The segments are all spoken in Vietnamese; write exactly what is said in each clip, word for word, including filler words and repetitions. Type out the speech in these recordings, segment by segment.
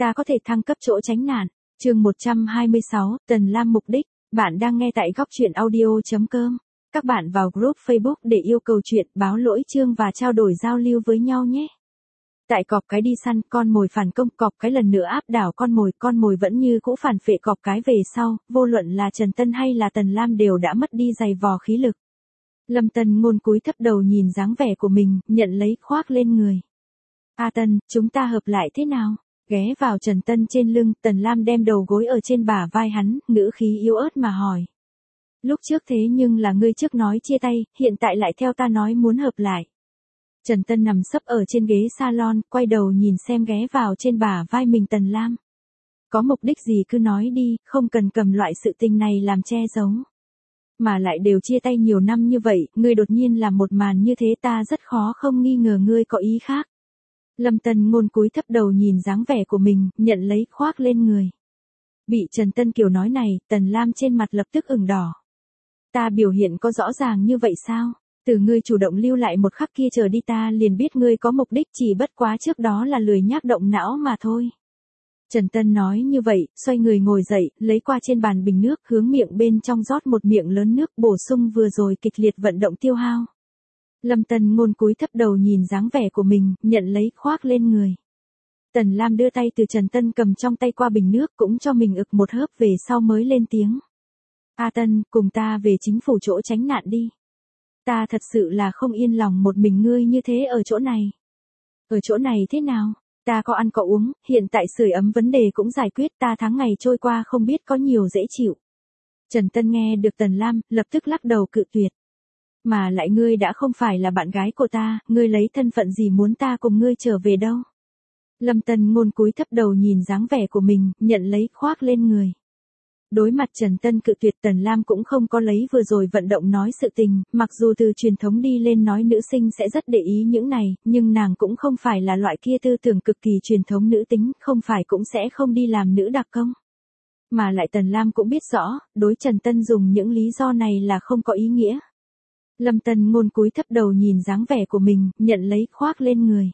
ta có thể thăng cấp chỗ tránh nạn. Chương một trăm hai mươi sáu, Tần Lam mục đích. Bạn đang nghe tại góc truyện audio.com. Các bạn vào group Facebook để yêu cầu chuyện, báo lỗi chương và trao đổi giao lưu với nhau nhé. Tại cọp cái đi săn, con mồi phản công, cọp cái lần nữa áp đảo con mồi, con mồi vẫn như cũ phản phệ cọp cái về sau, vô luận là Trần Tân hay là Tần Lam đều đã mất đi giày vò khí lực. Lâm Tân Ngôn cúi thấp đầu nhìn dáng vẻ của mình, nhận lấy khoác lên người. A Tân, chúng ta hợp lại thế nào? Ghé vào Trần Tân trên lưng, Tần Lam đem đầu gối ở trên bả vai hắn, ngữ khí yếu ớt mà hỏi. Lúc trước thế nhưng là ngươi trước nói chia tay, hiện tại lại theo ta nói muốn hợp lại. Trần Tân nằm sấp ở trên ghế salon, quay đầu nhìn xem ghé vào trên bả vai mình Tần Lam. Có mục đích gì cứ nói đi, không cần cầm loại sự tình này làm che giấu. Mà lại đều chia tay nhiều năm như vậy, ngươi đột nhiên làm một màn như thế ta rất khó không nghi ngờ ngươi có ý khác. Lâm Tân Ngôn cúi thấp đầu nhìn dáng vẻ của mình, nhận lấy khoác lên người. Bị Trần Tân Kiều nói này, Tần Lam trên mặt lập tức ửng đỏ. Ta biểu hiện có rõ ràng như vậy sao? Từ ngươi chủ động lưu lại một khắc kia trở đi ta liền biết ngươi có mục đích, chỉ bất quá trước đó là lười nhác động não mà thôi. Trần Tân nói như vậy, xoay người ngồi dậy, lấy qua trên bàn bình nước, hướng miệng bên trong rót một miệng lớn nước, bổ sung vừa rồi kịch liệt vận động tiêu hao. Lâm Tân Ngôn cúi thấp đầu nhìn dáng vẻ của mình, nhận lấy khoác lên người. Tần Lam đưa tay từ Trần Tân cầm trong tay qua bình nước, cũng cho mình ực một hớp về sau mới lên tiếng. A Tân, cùng ta về chính phủ chỗ tránh nạn đi. Ta thật sự là không yên lòng một mình ngươi như thế ở chỗ này. Ở chỗ này thế nào? Ta có ăn có uống, hiện tại sưởi ấm vấn đề cũng giải quyết, ta tháng ngày trôi qua không biết có nhiều dễ chịu. Trần Tân nghe được Tần Lam, lập tức lắc đầu cự tuyệt. Mà lại ngươi đã không phải là bạn gái của ta, ngươi lấy thân phận gì muốn ta cùng ngươi trở về đâu. Lâm Tân Ngôn cúi thấp đầu nhìn dáng vẻ của mình, nhận lấy khoác lên người. Đối mặt Trần Tân cự tuyệt, Tần Lam cũng không có lấy vừa rồi vận động nói sự tình, mặc dù từ truyền thống đi lên nói nữ sinh sẽ rất để ý những này, nhưng nàng cũng không phải là loại kia tư tưởng cực kỳ truyền thống nữ tính, không phải cũng sẽ không đi làm nữ đặc công. Mà lại Tần Lam cũng biết rõ, đối Trần Tân dùng những lý do này là không có ý nghĩa. Lâm Tân Ngôn cúi thấp đầu nhìn dáng vẻ của mình, nhận lấy khoác lên người.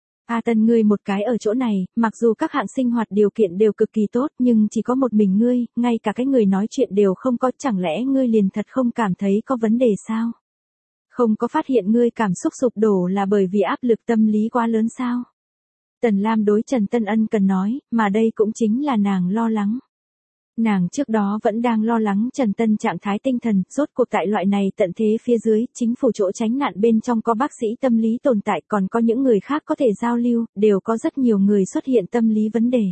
A Tân, ngươi một cái ở chỗ này, mặc dù các hạng sinh hoạt điều kiện đều cực kỳ tốt, nhưng chỉ có một mình ngươi, ngay cả cái người nói chuyện đều không có, chẳng lẽ ngươi liền thật không cảm thấy có vấn đề sao? Không có phát hiện ngươi cảm xúc sụp đổ là bởi vì áp lực tâm lý quá lớn sao? Tần Lam đối Trần Tân ân cần nói, mà đây cũng chính là nàng lo lắng. Nàng trước đó vẫn đang lo lắng Trần Tân trạng thái tinh thần, rốt cuộc tại loại này tận thế phía dưới, chính phủ chỗ tránh nạn bên trong có bác sĩ tâm lý tồn tại, còn có những người khác có thể giao lưu, đều có rất nhiều người xuất hiện tâm lý vấn đề.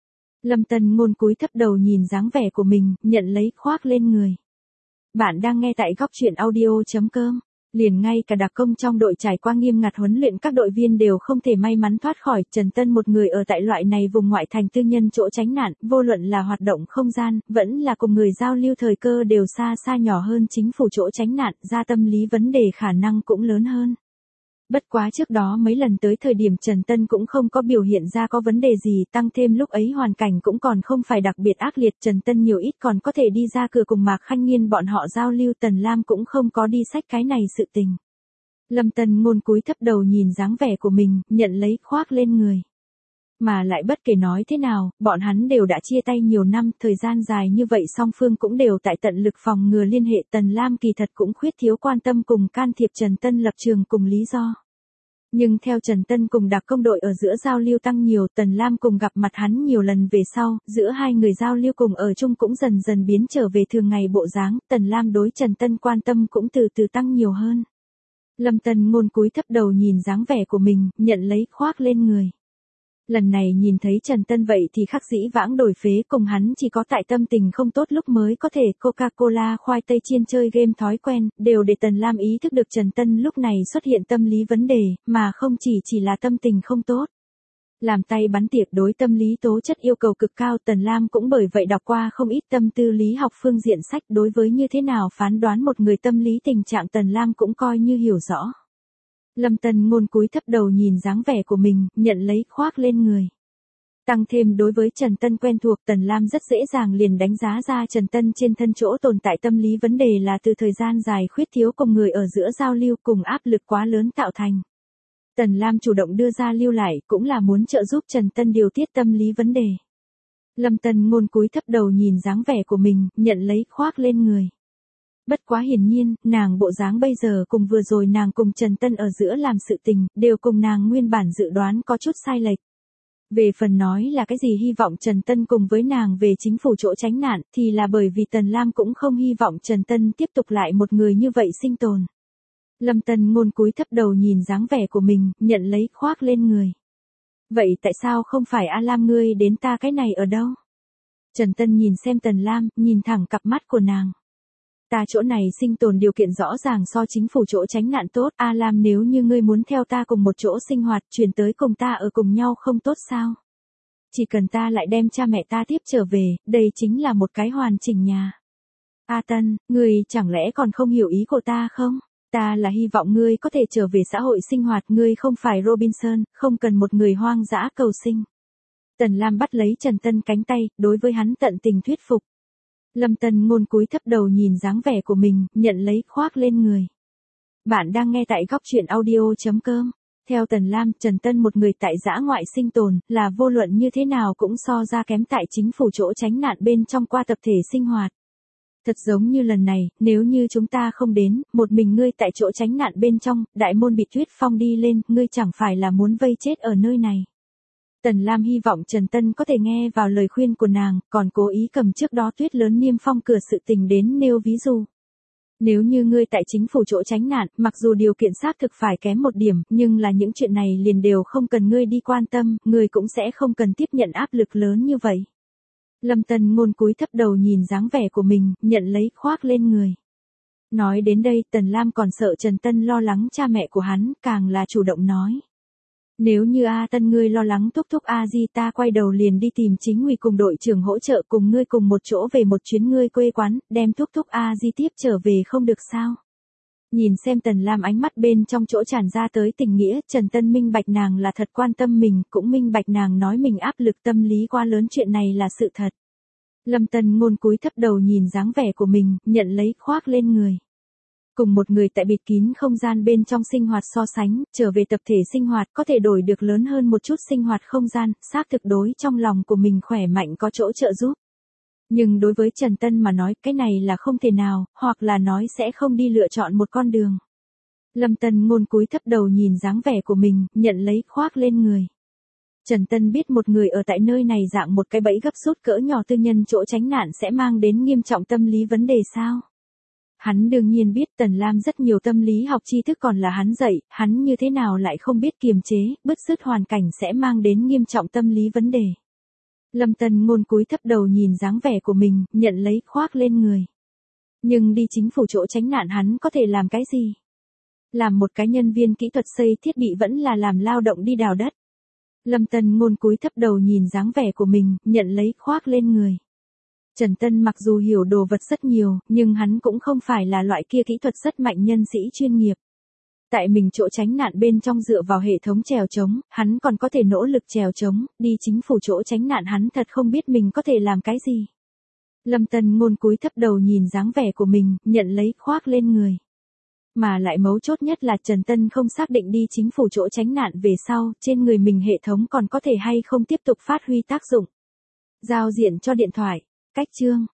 Lâm Tân Ngôn cúi thấp đầu nhìn dáng vẻ của mình, nhận lấy khoác lên người. Bạn đang nghe tại góc truyện audio.com. Liền ngay cả đặc công trong đội trải qua nghiêm ngặt huấn luyện các đội viên đều không thể may mắn thoát khỏi, Trần Tân một người ở tại loại này vùng ngoại thành tư nhân chỗ tránh nạn, vô luận là hoạt động không gian, vẫn là cùng người giao lưu thời cơ đều xa xa nhỏ hơn chính phủ chỗ tránh nạn, ra tâm lý vấn đề khả năng cũng lớn hơn. Bất quá trước đó mấy lần tới thời điểm Trần Tân cũng không có biểu hiện ra có vấn đề gì, tăng thêm lúc ấy hoàn cảnh cũng còn không phải đặc biệt ác liệt, Trần Tân nhiều ít còn có thể đi ra cửa cùng Mạc Khanh Nghiên bọn họ giao lưu, Tần Lam cũng không có đi xách cái này sự tình. Lâm Tân Ngôn cúi thấp đầu nhìn dáng vẻ của mình, nhận lấy khoác lên người. Mà lại bất kể nói thế nào, bọn hắn đều đã chia tay nhiều năm, thời gian dài như vậy song phương cũng đều tại tận lực phòng ngừa liên hệ, Tần Lam kỳ thật cũng khuyết thiếu quan tâm cùng can thiệp Trần Tân lập trường cùng lý do. Nhưng theo Trần Tân cùng đặc công đội ở giữa giao lưu tăng nhiều, Tần Lam cùng gặp mặt hắn nhiều lần về sau, giữa hai người giao lưu cùng ở chung cũng dần dần biến trở về thường ngày bộ dáng, Tần Lam đối Trần Tân quan tâm cũng từ từ tăng nhiều hơn. Lâm Tân Ngôn cúi thấp đầu nhìn dáng vẻ của mình, nhận lấy khoác lên người. Lần này nhìn thấy Trần Tân vậy thì khắc dĩ vãng đổi phế, cùng hắn chỉ có tại tâm tình không tốt lúc mới có thể Coca-Cola khoai tây chiên chơi game thói quen, đều để Tần Lam ý thức được Trần Tân lúc này xuất hiện tâm lý vấn đề, mà không chỉ chỉ là tâm tình không tốt. Làm tay bắn tiệc đối tâm lý tố chất yêu cầu cực cao, Tần Lam cũng bởi vậy đọc qua không ít tâm tư lý học phương diện sách, đối với như thế nào phán đoán một người tâm lý tình trạng Tần Lam cũng coi như hiểu rõ. Lâm Tân Ngôn cúi thấp đầu nhìn dáng vẻ của mình, nhận lấy khoác lên người. Tăng thêm đối với Trần Tân quen thuộc, Tần Lam rất dễ dàng liền đánh giá ra Trần Tân trên thân chỗ tồn tại tâm lý vấn đề là từ thời gian dài khuyết thiếu cùng người ở giữa giao lưu cùng áp lực quá lớn tạo thành. Tần Lam chủ động đưa ra lưu lại cũng là muốn trợ giúp Trần Tân điều tiết tâm lý vấn đề. Lâm Tân Ngôn cúi thấp đầu nhìn dáng vẻ của mình, nhận lấy khoác lên người. Bất quá hiển nhiên, nàng bộ dáng bây giờ cùng vừa rồi nàng cùng Trần Tân ở giữa làm sự tình, đều cùng nàng nguyên bản dự đoán có chút sai lệch. Về phần nói là cái gì hy vọng Trần Tân cùng với nàng về chính phủ chỗ tránh nạn, thì là bởi vì Tần Lam cũng không hy vọng Trần Tân tiếp tục lại một người như vậy sinh tồn. Lâm Tân Ngôn cúi thấp đầu nhìn dáng vẻ của mình, nhận lấy khoác lên người. Vậy tại sao không phải A Lam ngươi đến ta cái này ở đâu? Trần Tân nhìn xem Tần Lam, nhìn thẳng cặp mắt của nàng. Ta chỗ này sinh tồn điều kiện rõ ràng so chính phủ chỗ tránh nạn tốt, A Lam nếu như ngươi muốn theo ta cùng một chỗ sinh hoạt, chuyển tới cùng ta ở cùng nhau không tốt sao? Chỉ cần ta lại đem cha mẹ ta tiếp trở về, đây chính là một cái hoàn chỉnh nhà. A Tân, ngươi chẳng lẽ còn không hiểu ý của ta không? Ta là hy vọng ngươi có thể trở về xã hội sinh hoạt, ngươi không phải Robinson, không cần một người hoang dã cầu sinh. Tần Lam bắt lấy Trần Tân cánh tay, đối với hắn tận tình thuyết phục. Lâm Tân Ngôn cúi thấp đầu nhìn dáng vẻ của mình, nhận lấy khoác lên người. Bạn đang nghe tại góc truyện audio chấm com. Theo Tần Lam, Trần Tân một người tại dã ngoại sinh tồn, là vô luận như thế nào cũng so ra kém tại chính phủ chỗ tránh nạn bên trong qua tập thể sinh hoạt. Thật giống như lần này, nếu như chúng ta không đến, một mình ngươi tại chỗ tránh nạn bên trong, đại môn bị tuyết phong đi lên, ngươi chẳng phải là muốn vây chết ở nơi này. Tần Lam hy vọng Trần Tân có thể nghe vào lời khuyên của nàng, còn cố ý cầm trước đó tuyết lớn niêm phong cửa sự tình đến nêu ví dụ. Nếu như ngươi tại chính phủ chỗ tránh nạn, mặc dù điều kiện xác thực phải kém một điểm, nhưng là những chuyện này liền đều không cần ngươi đi quan tâm, ngươi cũng sẽ không cần tiếp nhận áp lực lớn như vậy. Lâm Tân Ngôn cúi thấp đầu nhìn dáng vẻ của mình, nhận lấy khoác lên người. Nói đến đây, Tần Lam còn sợ Trần Tân lo lắng cha mẹ của hắn, càng là chủ động nói. Nếu như A Tân ngươi lo lắng thúc thúc A Di, ta quay đầu liền đi tìm chính ủy cùng đội trưởng hỗ trợ cùng ngươi cùng một chỗ về một chuyến ngươi quê quán, đem thúc thúc A Di tiếp trở về không được sao? Nhìn xem Tần Lam ánh mắt bên trong chỗ tràn ra tới tình nghĩa, Trần Tân minh bạch nàng là thật quan tâm mình, cũng minh bạch nàng nói mình áp lực tâm lý quá lớn, chuyện này là sự thật. Lâm Tân Ngôn cúi thấp đầu nhìn dáng vẻ của mình, nhận lấy khoác lên người. Cùng một người tại bịt kín không gian bên trong sinh hoạt so sánh, trở về tập thể sinh hoạt có thể đổi được lớn hơn một chút sinh hoạt không gian, xác thực đối trong lòng của mình khỏe mạnh có chỗ trợ giúp. Nhưng đối với Trần Tân mà nói cái này là không thể nào, hoặc là nói sẽ không đi lựa chọn một con đường. Lâm Tân Ngôn cúi thấp đầu nhìn dáng vẻ của mình, nhận lấy khoác lên người. Trần Tân biết một người ở tại nơi này dạng một cái bẫy gấp rút cỡ nhỏ tư nhân chỗ tránh nạn sẽ mang đến nghiêm trọng tâm lý vấn đề sao? Hắn đương nhiên biết Tần Lam rất nhiều tâm lý học tri thức còn là hắn dạy, hắn như thế nào lại không biết kiềm chế, bứt rứt hoàn cảnh sẽ mang đến nghiêm trọng tâm lý vấn đề. Lâm Tân Ngôn cúi thấp đầu nhìn dáng vẻ của mình, nhận lấy khoác lên người. Nhưng đi chính phủ chỗ tránh nạn hắn có thể làm cái gì? Làm một cái nhân viên kỹ thuật xây thiết bị vẫn là làm lao động đi đào đất. Lâm Tân Ngôn cúi thấp đầu nhìn dáng vẻ của mình, nhận lấy khoác lên người. Trần Tân mặc dù hiểu đồ vật rất nhiều, nhưng hắn cũng không phải là loại kia kỹ thuật rất mạnh nhân sĩ chuyên nghiệp. Tại mình chỗ tránh nạn bên trong dựa vào hệ thống chèo chống, hắn còn có thể nỗ lực chèo chống, đi chính phủ chỗ tránh nạn hắn thật không biết mình có thể làm cái gì. Lâm Tân Ngôn cúi thấp đầu nhìn dáng vẻ của mình, nhận lấy khoác lên người. Mà lại mấu chốt nhất là Trần Tân không xác định đi chính phủ chỗ tránh nạn về sau, trên người mình hệ thống còn có thể hay không tiếp tục phát huy tác dụng. Giao diện cho điện thoại. Cách chương